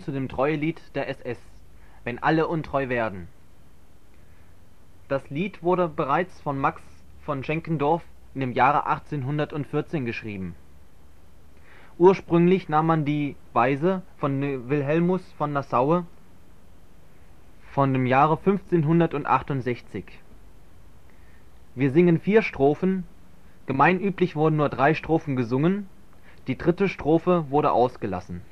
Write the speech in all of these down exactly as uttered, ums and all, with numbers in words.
zu dem Treuelied der S S, Wenn alle untreu werden. Das Lied wurde bereits von Max von Schenkendorf in dem Jahre achtzehnhundertvierzehn geschrieben. Ursprünglich nahm man die Weise von Wilhelmus von Nassau von dem Jahre fünfzehnhundertachtundsechzig. Wir singen vier Strophen, gemeinüblich wurden nur drei Strophen gesungen, die dritte Strophe wurde ausgelassen.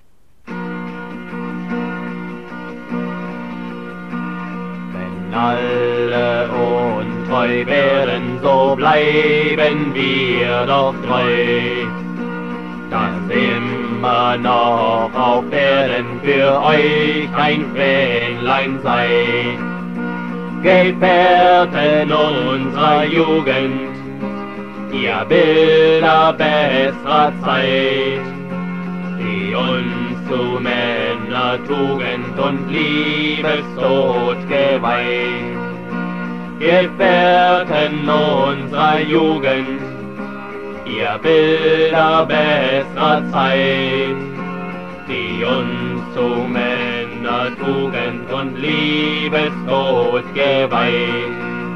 Wenn alle untreu werden, so bleiben wir doch treu, dass immer noch auf Erden für euch ein Fähnlein sei. Gefährten unserer Jugend, ihr Bilder besserer Zeit, die uns zu Männertugend und Liebestod geweiht. Gefährten unserer Jugend, ihr Bilder besserer Zeit, die uns zu Männertugend und Liebestod geweiht.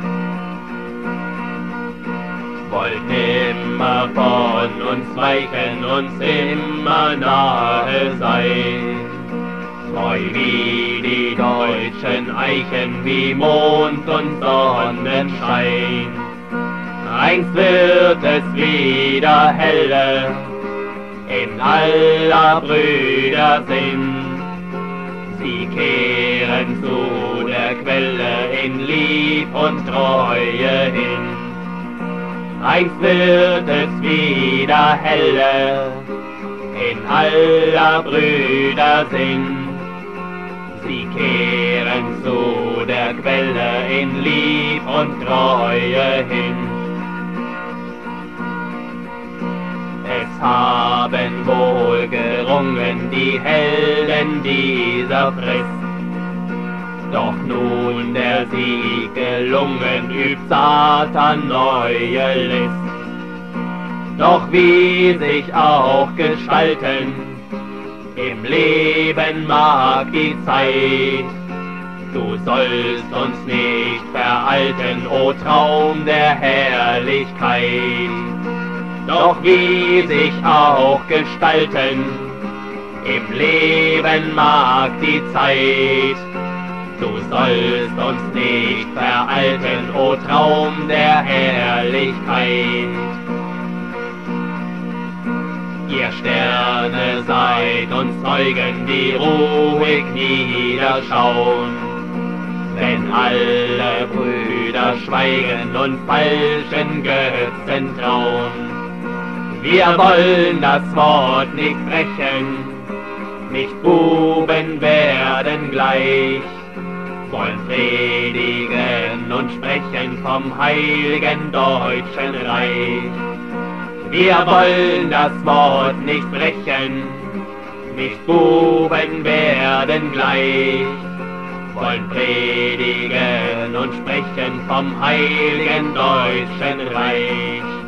Wollt immer von uns weichen, uns immer nahe sein, treu wie die deutschen Eichen, wie Mond und Sonnenschein. Einst wird es wieder helle in aller Brüder Sinn. Sie kehren zu der Quelle in Lieb und Treue hin. Einst wird es wieder helle in aller Brüder Sinn. Sie kehren zu der Quelle in Lieb und Treue hin. Es haben wohl gerungen die Helden dieser Frist, doch nun der Sieg gelungen, übt Satan neue List. Doch wie sich auch gestalten im Leben mag die Zeit, du sollst uns nicht veralten, o Traum der Herrlichkeit. Doch wie sich auch gestalten im Leben mag die Zeit, du sollst uns nicht veralten, o Traum der Herrlichkeit. Ihr Sterne seid uns Zeugen, die ruhig niederschauen, wenn alle Brüder schweigen und falschen Götzen trauen. Wir wollen das Wort nicht brechen, nicht Buben werden gleich, wollen predigen und sprechen vom heiligen deutschen Reich. Wir wollen das Wort nicht brechen, nicht Buben werden gleich, wollen predigen und sprechen vom heiligen deutschen Reich.